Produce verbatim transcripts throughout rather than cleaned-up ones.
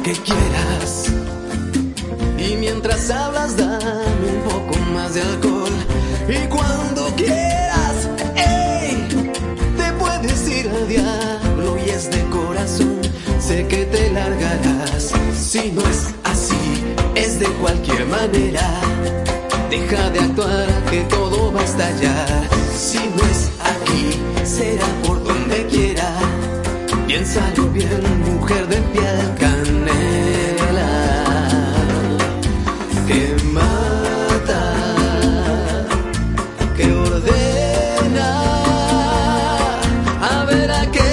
que quieras. Y mientras hablas, dame un poco más de alcohol. Y cuando quieras, ey, te puedes ir al diablo y es de corazón. Sé que te largarás. Si no es así, es de cualquier manera. Deja de actuar que todo va a estallar. Si no es aquí, será por donde quiera. Piénsalo bien, mujer de piel canela, que mata, que ordena. A ver a qué,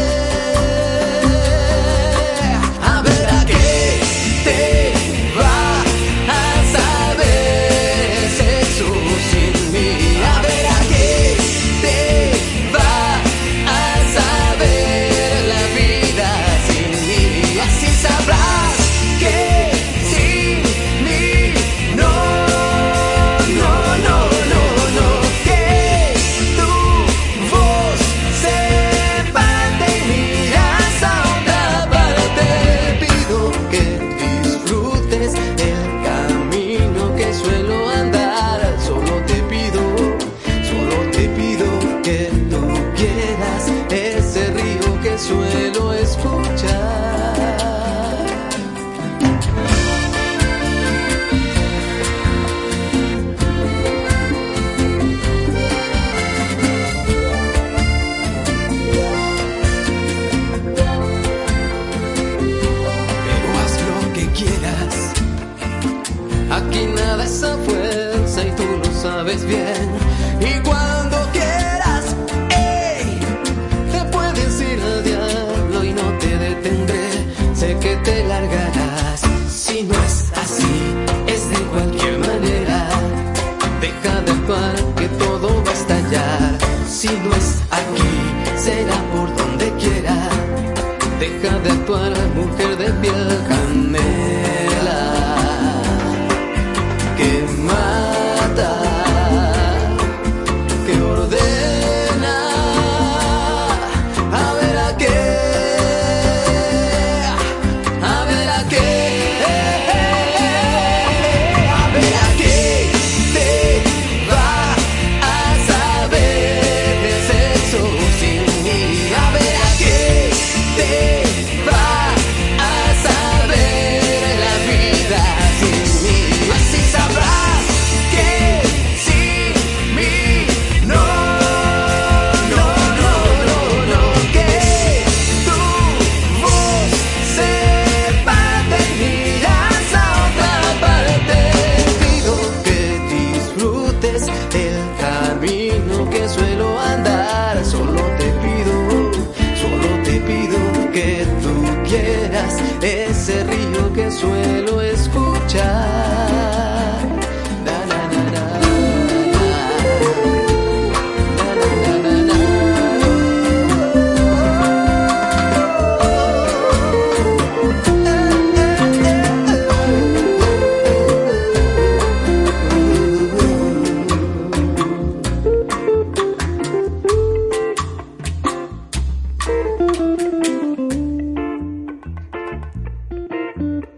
a ver a qué te va a saber sexo sin mí. A ver a qué te va a saber la vida sin mí. Así sabrás que sin mí no, no, no, no, no. Que tu voz sepa de miras a otra parte. Pido que disfrutes el camino que suelo andar. Solo te pido, solo te pido que tú quieras ese río que suelo escuchar. Pero haz lo que quieras. Aquí nada es a fuerza y tú lo sabes bien. Y cuando quieras, ey, te puedes ir al diablo y no te detendré. Sé que te largarás. Si no es así, es de cualquier manera. Deja de actuar que todo va a estallar. Si no es aquí, será por donde quiera. Deja de actuar, mujer de piel canela, que mata, que ordena. A ver a qué, a ver a qué, a ver a qué te va a saber de sexo sin mí. A ver a qué te va a saber la vida sin mí. Así sabrás que sin mí no, no, no, no, no. Que tu voz sepa de miras a otra parte. Pido que disfrutes el camino que suelo andar. Solo te pido, solo te pido que tú quieras ese río que suelo escuchar. Na, na, na, na, na, na, na, na, na.